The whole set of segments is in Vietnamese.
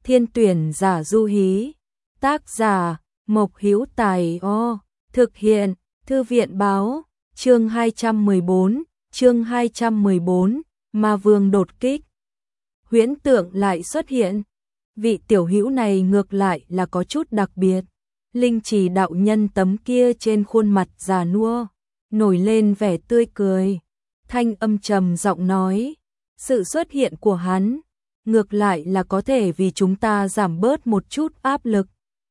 Thiên tuyển giả du hí. Tác giả Mộc Hữu Tài. Thực hiện Thư viện báo. Chương 214, Ma Vương đột kích. Huyễn tượng lại xuất hiện. Vị tiểu hữu này ngược lại là có chút đặc biệt. Linh Chỉ đạo nhân tấm kia trên khuôn mặt già nua, nổi lên vẻ tươi cười. Thanh âm trầm giọng nói, sự xuất hiện của hắn, ngược lại là có thể vì chúng ta giảm bớt một chút áp lực.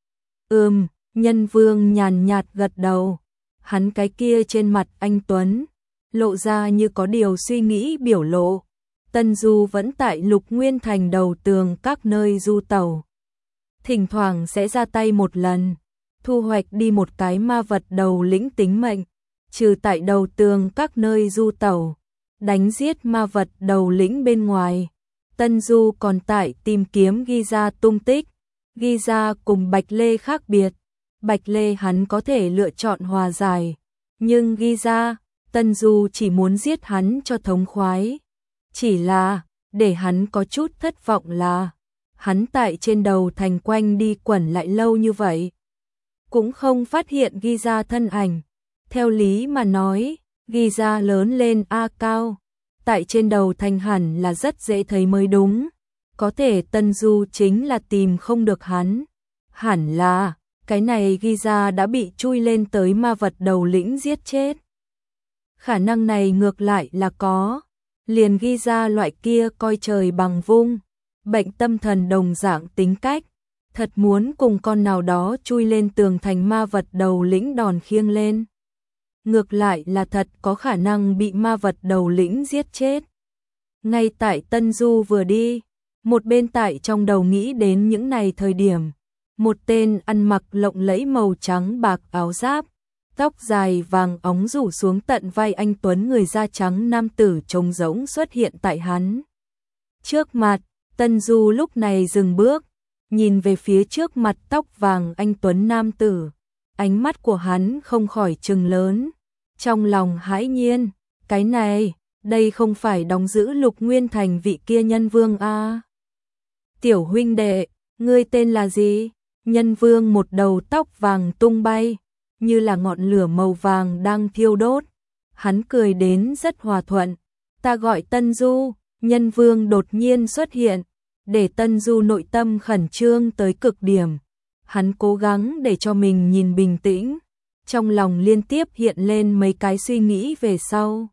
Nhân Vương nhàn nhạt gật đầu. Hắn cái kia trên mặt anh tuấn, lộ ra như có điều suy nghĩ biểu lộ. Tân Du vẫn tại Lục Nguyên Thành đầu tường các nơi du tẩu. Thỉnh thoảng sẽ ra tay một lần, thu hoạch đi một cái ma vật đầu lĩnh tính mệnh. Trừ tại đầu tường các nơi du tẩu, đánh giết ma vật đầu lĩnh bên ngoài, Tân Du còn tại tìm kiếm ghi ra tung tích. Ghi ra cùng Bạch Lê khác biệt. Bạch Lê hắn có thể lựa chọn hòa giải, nhưng ghi ra, Tân Du chỉ muốn giết hắn cho thống khoái. Chỉ là, để hắn có chút thất vọng là, hắn tại trên đầu thành quanh đi quẩn lại lâu như vậy, cũng không phát hiện ghi ra thân ảnh. Theo lý mà nói, ghi ra lớn lên cao, tại trên đầu thành hẳn là rất dễ thấy mới đúng. Có thể Tân Du chính là tìm không được hắn. Hẳn là, cái này ghi ra đã bị chui lên tới ma vật đầu lĩnh giết chết. Khả năng này ngược lại là có. Liền ghi ra loại kia coi trời bằng vung, bệnh tâm thần đồng dạng tính cách. Thật muốn cùng con nào đó chui lên tường thành ma vật đầu lĩnh đòn khiêng lên. Ngược lại là thật có khả năng bị ma vật đầu lĩnh giết chết. Ngay tại Tân Du vừa đi, một bên tại trong đầu nghĩ đến những này thời điểm, một tên ăn mặc lộng lẫy màu trắng bạc áo giáp, tóc dài vàng óng rủ xuống tận vai anh tuấn người da trắng nam tử trông rỗng xuất hiện tại hắn trước mặt. Tân Du lúc này dừng bước, nhìn về phía trước mặt tóc vàng anh tuấn nam tử, ánh mắt của hắn không khỏi trừng lớn, trong lòng hãi nhiên, cái này, đây không phải đóng giữ Lục Nguyên Thành vị kia Nhân Vương a? Tiểu huynh đệ, ngươi tên là gì? Nhân Vương một đầu tóc vàng tung bay, như là ngọn lửa màu vàng đang thiêu đốt. Hắn cười đến rất hòa thuận. Ta gọi Tân Du. Nhân Vương đột nhiên xuất hiện, để Tân Du nội tâm khẩn trương tới cực điểm. Hắn cố gắng để cho mình nhìn bình tĩnh, trong lòng liên tiếp hiện lên mấy cái suy nghĩ về sau.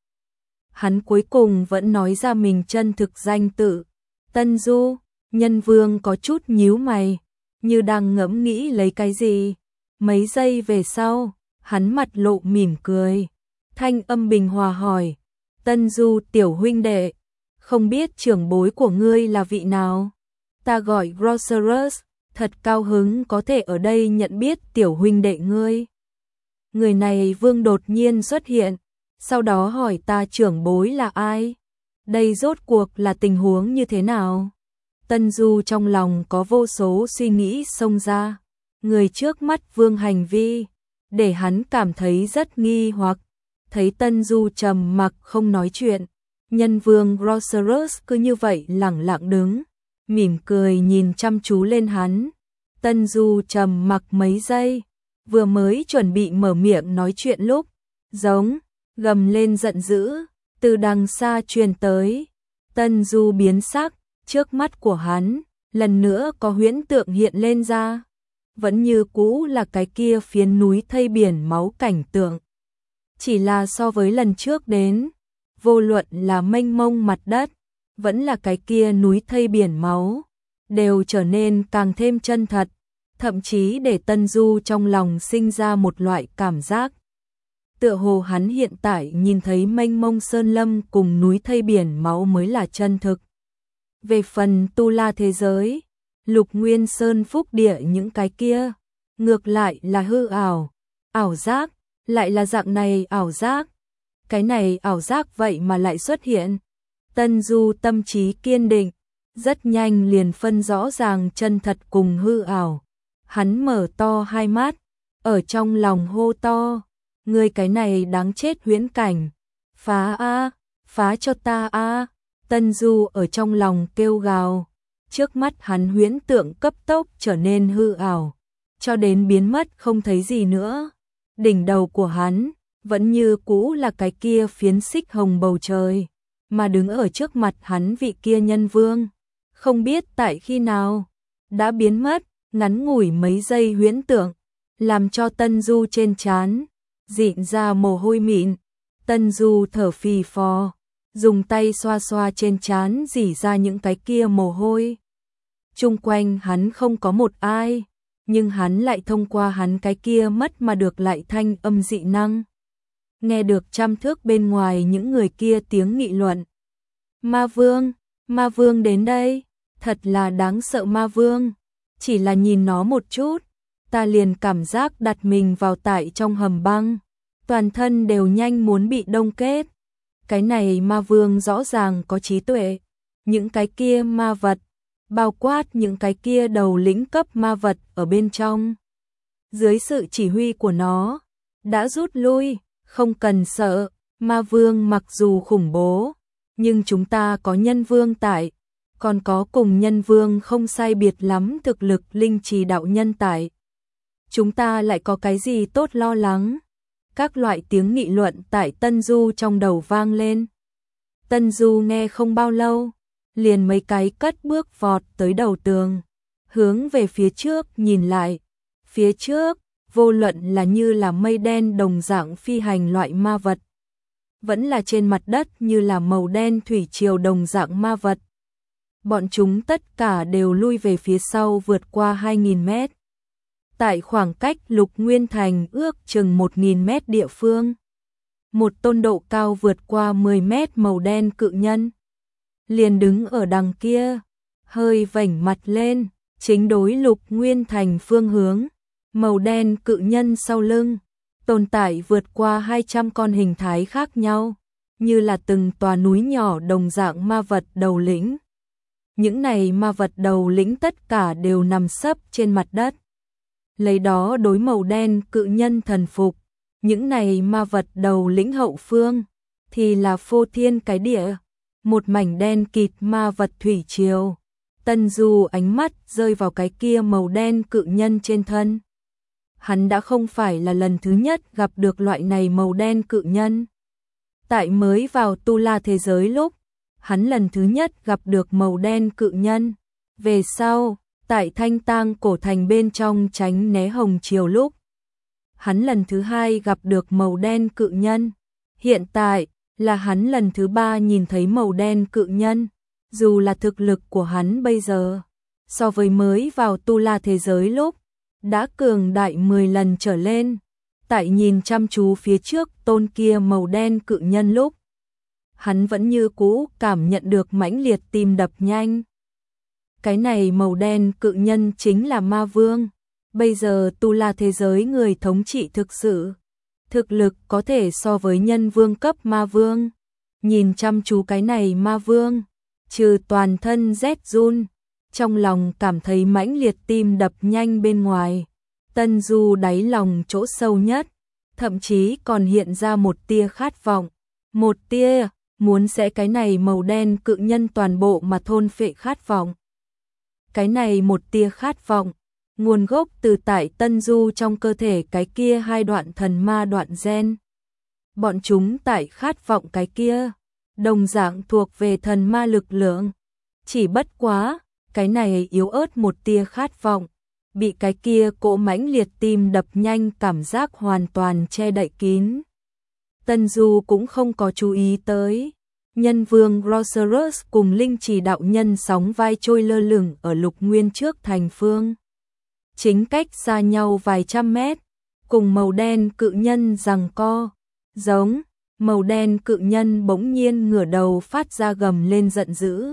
Hắn cuối cùng vẫn nói ra mình chân thực danh tự. Tân Du. Nhân Vương có chút nhíu mày, như đang ngẫm nghĩ lấy cái gì. Mấy giây về sau, hắn mặt lộ mỉm cười. Thanh âm bình hòa hỏi, Tân Du tiểu huynh đệ, không biết trưởng bối của ngươi là vị nào? Ta gọi Grocerus, thật cao hứng có thể ở đây nhận biết tiểu huynh đệ ngươi. Người này Vương đột nhiên xuất hiện, sau đó hỏi ta trưởng bối là ai? Đây rốt cuộc là tình huống như thế nào? Tân Du trong lòng có vô số suy nghĩ xông ra. Người trước mắt Vương hành vi, để hắn cảm thấy rất nghi hoặc. Thấy Tân Du trầm mặc không nói chuyện, Nhân Vương Grocerus cứ như vậy lẳng lặng đứng, mỉm cười nhìn chăm chú lên hắn. Tân Du trầm mặc mấy giây, vừa mới chuẩn bị mở miệng nói chuyện lúc, giống gầm lên giận dữ từ đằng xa truyền tới. Tân Du biến sắc, trước mắt của hắn lần nữa có huyễn tượng hiện lên ra, vẫn như cũ là cái kia phiến núi thây biển máu cảnh tượng. Chỉ là so với lần trước đến, vô luận là mênh mông mặt đất, vẫn là cái kia núi thây biển máu, đều trở nên càng thêm chân thật, thậm chí để Tân Du trong lòng sinh ra một loại cảm giác. Tựa hồ hắn hiện tại nhìn thấy mênh mông sơn lâm cùng núi thây biển máu mới là chân thực. Về phần tu la thế giới, Lục Nguyên Sơn phúc địa những cái kia, ngược lại là hư ảo, ảo giác, lại là dạng này ảo giác. Cái này ảo giác vậy mà lại xuất hiện. Tân Du tâm trí kiên định, rất nhanh liền phân rõ ràng chân thật cùng hư ảo. Hắn mở to hai mắt, ở trong lòng hô to, ngươi cái này đáng chết huyễn cảnh, phá a, phá cho ta a. Tân Du ở trong lòng kêu gào, trước mắt hắn huyễn tượng cấp tốc trở nên hư ảo, cho đến biến mất không thấy gì nữa. Đỉnh đầu của hắn vẫn như cũ là cái kia phiến xích hồng bầu trời, mà đứng ở trước mặt hắn vị kia nhân vương, không biết tại khi nào đã biến mất. Ngắn ngủi mấy giây huyễn tượng, làm cho Tân Du trên trán dịn ra mồ hôi mịn. Tân Du thở phì phò, dùng tay xoa xoa trên trán rỉ ra những cái kia mồ hôi. Chung quanh hắn không có một ai, nhưng hắn lại thông qua hắn cái kia mất mà được lại thanh âm dị năng. Nghe được trăm thước bên ngoài những người kia tiếng nghị luận. Ma Vương đến đây, thật là đáng sợ Ma Vương. Chỉ là nhìn nó một chút, ta liền cảm giác đặt mình vào tại trong hầm băng, toàn thân đều nhanh muốn bị đông kết. Cái này Ma Vương rõ ràng có trí tuệ, những cái kia ma vật, bao quát những cái kia đầu lĩnh cấp ma vật ở bên trong. Dưới sự chỉ huy của nó, đã rút lui, không cần sợ. Ma Vương mặc dù khủng bố, nhưng chúng ta có Nhân Vương tại, còn có cùng Nhân Vương không sai biệt lắm thực lực linh trì đạo nhân tại. Chúng ta lại có cái gì tốt lo lắng? Các loại tiếng nghị luận tại Tân Du trong đầu vang lên. Tân Du nghe không bao lâu, liền mấy cái cất bước vọt tới đầu tường, hướng về phía trước nhìn lại. Phía trước, vô luận là như là mây đen đồng dạng phi hành loại ma vật, vẫn là trên mặt đất như là màu đen thủy triều đồng dạng ma vật. Bọn chúng tất cả đều lui về phía sau vượt qua 2.000 mét. Tại khoảng cách Lục Nguyên Thành ước chừng 1.000 mét địa phương, một tôn độ cao vượt qua 10 mét màu đen cự nhân liền đứng ở đằng kia, hơi vểnh mặt lên, chính đối Lục Nguyên Thành phương hướng. Màu đen cự nhân sau lưng tồn tại vượt qua 200 con hình thái khác nhau, như là từng tòa núi nhỏ đồng dạng ma vật đầu lĩnh. Những này ma vật đầu lĩnh tất cả đều nằm sấp trên mặt đất, lấy đó đối màu đen cự nhân thần phục. Những này ma vật đầu lĩnh hậu phương thì là phô thiên cái địa, một mảnh đen kịt ma vật thủy triều. Tân Du ánh mắt rơi vào cái kia màu đen cự nhân trên thân. Hắn đã không phải là lần thứ nhất gặp được loại này màu đen cự nhân. Tại mới vào Tu La thế giới lúc, hắn lần thứ nhất gặp được màu đen cự nhân. Về sau, tại Thanh Tang cổ thành bên trong tránh né hồng triều lúc, hắn lần thứ hai gặp được màu đen cự nhân. Hiện tại, là hắn lần thứ ba nhìn thấy màu đen cự nhân. Dù là thực lực của hắn bây giờ, so với mới vào Tu La thế giới lúc, đã cường đại 10 lần trở lên. Tại nhìn chăm chú phía trước tôn kia màu đen cự nhân lúc, hắn vẫn như cũ cảm nhận được mãnh liệt tim đập nhanh. Cái này màu đen cự nhân chính là Ma Vương. Bây giờ Tu La thế giới người thống trị thực sự, thực lực có thể so với Nhân Vương cấp Ma Vương. Nhìn chăm chú cái này Ma Vương, trừ toàn thân rét run, trong lòng cảm thấy mãnh liệt tim đập nhanh bên ngoài, Tân Du đáy lòng chỗ sâu nhất, thậm chí còn hiện ra một tia khát vọng, một tia muốn sẽ cái này màu đen cự nhân toàn bộ mà thôn phệ khát vọng. Cái này một tia khát vọng, nguồn gốc từ tại Tân Du trong cơ thể cái kia hai đoạn thần ma đoạn gen. Bọn chúng tại khát vọng cái kia, đồng dạng thuộc về thần ma lực lượng. Chỉ bất quá, cái này yếu ớt một tia khát vọng, bị cái kia cỗ mãnh liệt tim đập nhanh cảm giác hoàn toàn che đậy kín. Tân Du cũng không có chú ý tới. Nhân Vương Rocerus cùng linh trì đạo nhân sóng vai trôi lơ lửng ở Lục Nguyên trước thành phương. Chính cách xa nhau vài trăm mét, cùng màu đen cự nhân giằng co. Giống, màu đen cự nhân bỗng nhiên ngửa đầu phát ra gầm lên giận dữ.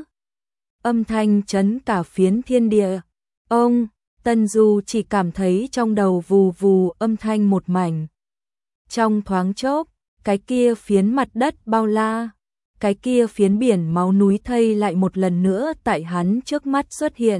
Âm thanh chấn cả phiến thiên địa. Ông, Tân Du chỉ cảm thấy trong đầu vù vù âm thanh một mảnh. Trong thoáng chốc, cái kia phiến mặt đất bao la, cái kia phiến biển máu núi thây lại một lần nữa tại hắn trước mắt xuất hiện.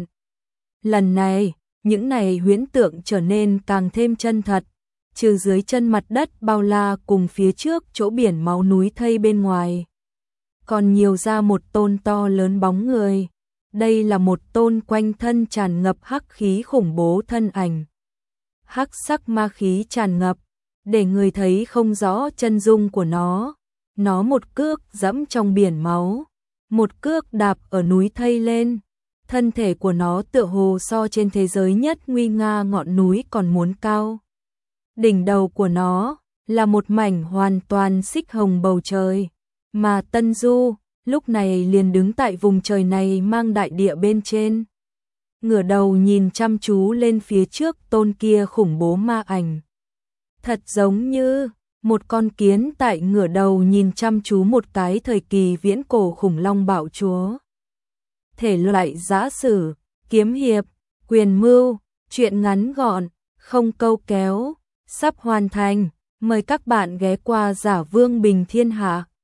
Lần này, những này huyễn tượng trở nên càng thêm chân thật, trừ dưới chân mặt đất bao la cùng phía trước chỗ biển máu núi thây bên ngoài. Còn nhiều ra một tôn to lớn bóng người, đây là một tôn quanh thân tràn ngập hắc khí khủng bố thân ảnh. Hắc sắc ma khí tràn ngập, để người thấy không rõ chân dung của nó. Nó một cước dẫm trong biển máu, một cước đạp ở núi thây lên. Thân thể của nó tựa hồ so trên thế giới nhất nguy nga ngọn núi còn muốn cao. Đỉnh đầu của nó là một mảnh hoàn toàn xích hồng bầu trời, mà Tân Du lúc này liền đứng tại vùng trời này mang đại địa bên trên. Ngửa đầu nhìn chăm chú lên phía trước tôn kia khủng bố ma ảnh. Thật giống như một con kiến tại ngửa đầu nhìn chăm chú một cái thời kỳ viễn cổ khủng long bạo chúa. Thể loại giã sử, kiếm hiệp, quyền mưu, truyện ngắn gọn, không câu kéo, sắp hoàn thành. Mời các bạn ghé qua Giả Vương Bình Thiên Hạ.